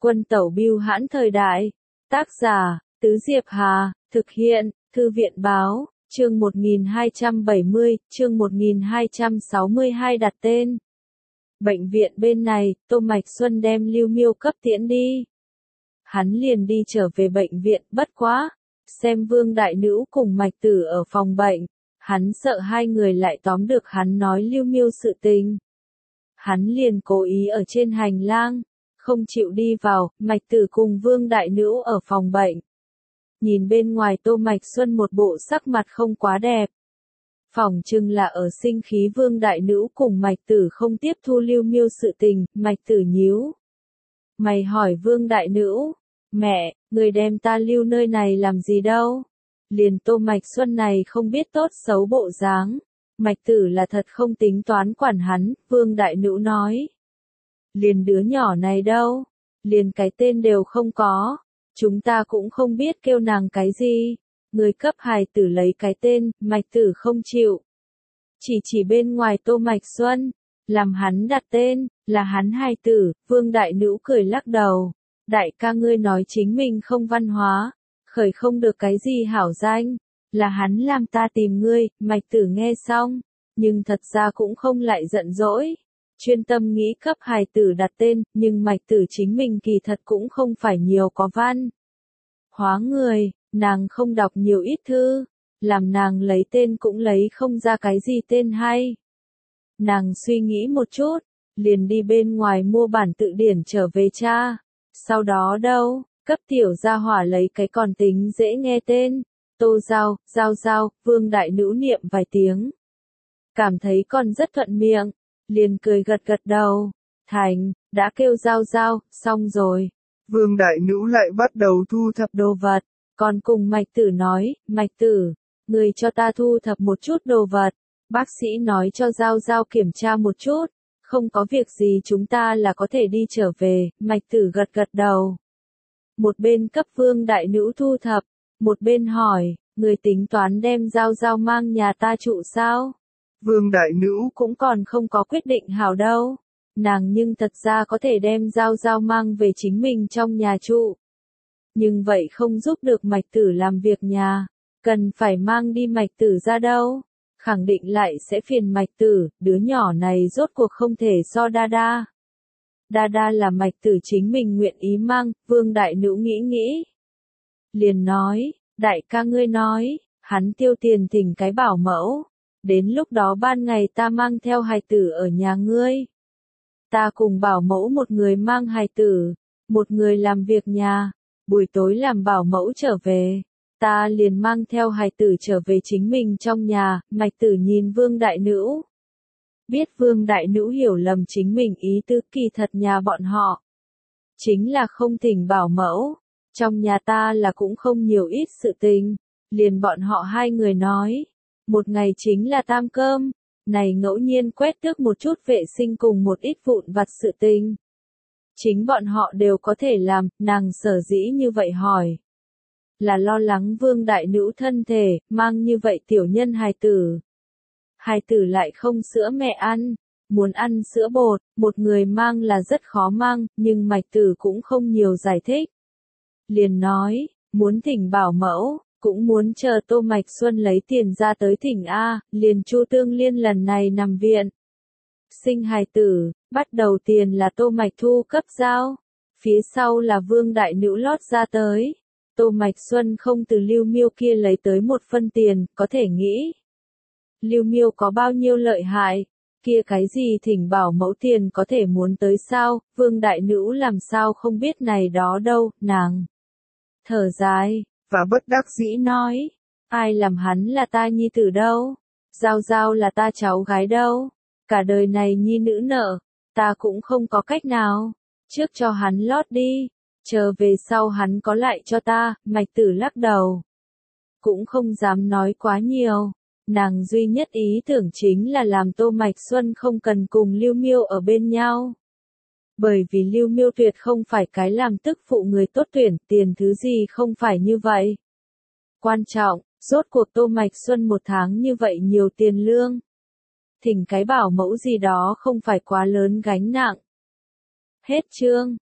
Quân tẩu bưu hãn thời đại. Tác giả, Tứ Diệp Hà, thực hiện, Thư viện báo, chương 1270, chương 1262 đặt tên. Bệnh viện bên này, Tô Mạch Xuân đem Lưu Miêu cấp tiễn đi. Hắn liền đi trở về bệnh viện, bất quá. Xem Vương Đại Nữ cùng Mạch Tử ở phòng bệnh. Hắn sợ hai người lại tóm được hắn nói Lưu Miêu sự tình. Hắn liền cố ý ở trên hành lang, không chịu đi vào, Mạch Tử cùng Vương Đại Nữ ở phòng bệnh. Nhìn bên ngoài Tô Mạch Xuân một bộ sắc mặt không quá đẹp. Phỏng chừng là ở sinh khí Vương Đại Nữ cùng Mạch Tử không tiếp thu Lưu Miêu sự tình, Mạch Tử nhíu mày hỏi Vương Đại Nữ, mẹ, người đem ta lưu nơi này làm gì đâu? Liền Tô Mạch Xuân này không biết tốt xấu bộ dáng. Mạch Tử là thật không tính toán quản hắn, Vương Đại Nữ nói. Liền đứa nhỏ này đâu? Liền cái tên đều không có. Chúng ta cũng không biết kêu nàng cái gì. Người cấp hài tử lấy cái tên, Mạch Tử không chịu. Chỉ bên ngoài Tô Mạch Xuân, làm hắn đặt tên, là hắn hài tử, Vương Đại Nữ cười lắc đầu. Đại ca ngươi nói chính mình không văn hóa, khởi không được cái gì hảo danh, là hắn làm ta tìm ngươi, Mạch Tử nghe xong, nhưng thật ra cũng không lại giận dỗi, chuyên tâm nghĩ cấp hài tử đặt tên, nhưng Mạch Tử chính mình kỳ thật cũng không phải nhiều có văn hóa người, nàng không đọc nhiều ít thư, làm nàng lấy tên cũng lấy không ra cái gì tên hay. Nàng suy nghĩ một chút, liền đi bên ngoài mua bản tự điển trở về tra. Sau đó đâu, cấp tiểu gia hỏa lấy cái còn tính dễ nghe tên, Tô Giao, Giao, Vương Đại Nữ niệm vài tiếng. Cảm thấy còn rất thuận miệng, liền cười gật đầu, thành, đã kêu Giao, xong rồi. Vương Đại Nữ lại bắt đầu thu thập đồ vật, còn cùng Mạch Tử nói, Mạch Tử, người cho ta thu thập một chút đồ vật, bác sĩ nói cho Giao kiểm tra một chút. Không có việc gì chúng ta là có thể đi trở về, Mạch Tử gật đầu. Một bên cấp Vương Đại Nữ thu thập, một bên hỏi, người tính toán đem Giao mang nhà ta trụ sao? Vương Đại Nữ cũng còn không có quyết định hảo đâu. Nàng nhưng thật ra có thể đem Giao mang về chính mình trong nhà trụ. Nhưng vậy không giúp được Mạch Tử làm việc nhà, cần phải mang đi Mạch Tử ra đâu. Khẳng định lại sẽ phiền Mạch Tử, đứa nhỏ này rốt cuộc không thể so Đa. Đa là Mạch Tử chính mình nguyện ý mang, Vương Đại Nữ nghĩ. Liền nói, đại ca ngươi nói, hắn tiêu tiền thỉnh cái bảo mẫu. Đến lúc đó ban ngày ta mang theo hài tử ở nhà ngươi. Ta cùng bảo mẫu một người mang hài tử, một người làm việc nhà, buổi tối làm bảo mẫu trở về. Ta liền mang theo hài tử trở về chính mình trong nhà, Mạch Tử nhìn Vương Đại Nữ. Biết Vương Đại Nữ hiểu lầm chính mình ý tứ kỳ thật nhà bọn họ. Chính là không thỉnh bảo mẫu, trong nhà ta là cũng không nhiều ít sự tình, liền bọn họ hai người nói. Một ngày chính là tam cơm, này ngẫu nhiên quét tước một chút vệ sinh cùng một ít vụn vặt sự tình. Chính bọn họ đều có thể làm, nàng sở dĩ như vậy hỏi. Là lo lắng Vương Đại Nữ thân thể, mang như vậy tiểu nhân hài tử. Hài tử lại không sữa mẹ ăn, muốn ăn sữa bột, một người mang là rất khó mang, nhưng Mạch Tử cũng không nhiều giải thích. Liền nói, muốn thỉnh bảo mẫu, cũng muốn chờ Tô Mạch Xuân lấy tiền ra tới thỉnh A, liền Chu Tương Liên lần này nằm viện. Sinh hài tử, bắt đầu tiền là Tô Mạch thu cấp giao, phía sau là Vương Đại Nữ lót ra tới. Tô Mạch Xuân không từ Lưu Miêu kia lấy tới một phân tiền, có thể nghĩ. Lưu Miêu có bao nhiêu lợi hại, kia cái gì thỉnh bảo mẫu tiền có thể muốn tới sao, Vương Đại Nữ làm sao không biết này đó đâu, nàng. Thở dài, và bất đắc dĩ nói, ai làm hắn là ta nhi tử đâu, Giao là ta cháu gái đâu, cả đời này nhi nữ nợ, ta cũng không có cách nào, trước cho hắn lót đi. Chờ về sau hắn có lại cho ta, Mạch Tử lắc đầu. Cũng không dám nói quá nhiều, nàng duy nhất ý tưởng chính là làm Tô Mạch Xuân không cần cùng Lưu Miêu ở bên nhau. Bởi vì Lưu Miêu tuyệt không phải cái làm tức phụ người tốt tuyển, tiền thứ gì không phải như vậy. Quan trọng, rốt cuộc Tô Mạch Xuân một tháng như vậy nhiều tiền lương. Thỉnh cái bảo mẫu gì đó không phải quá lớn gánh nặng. Hết chương.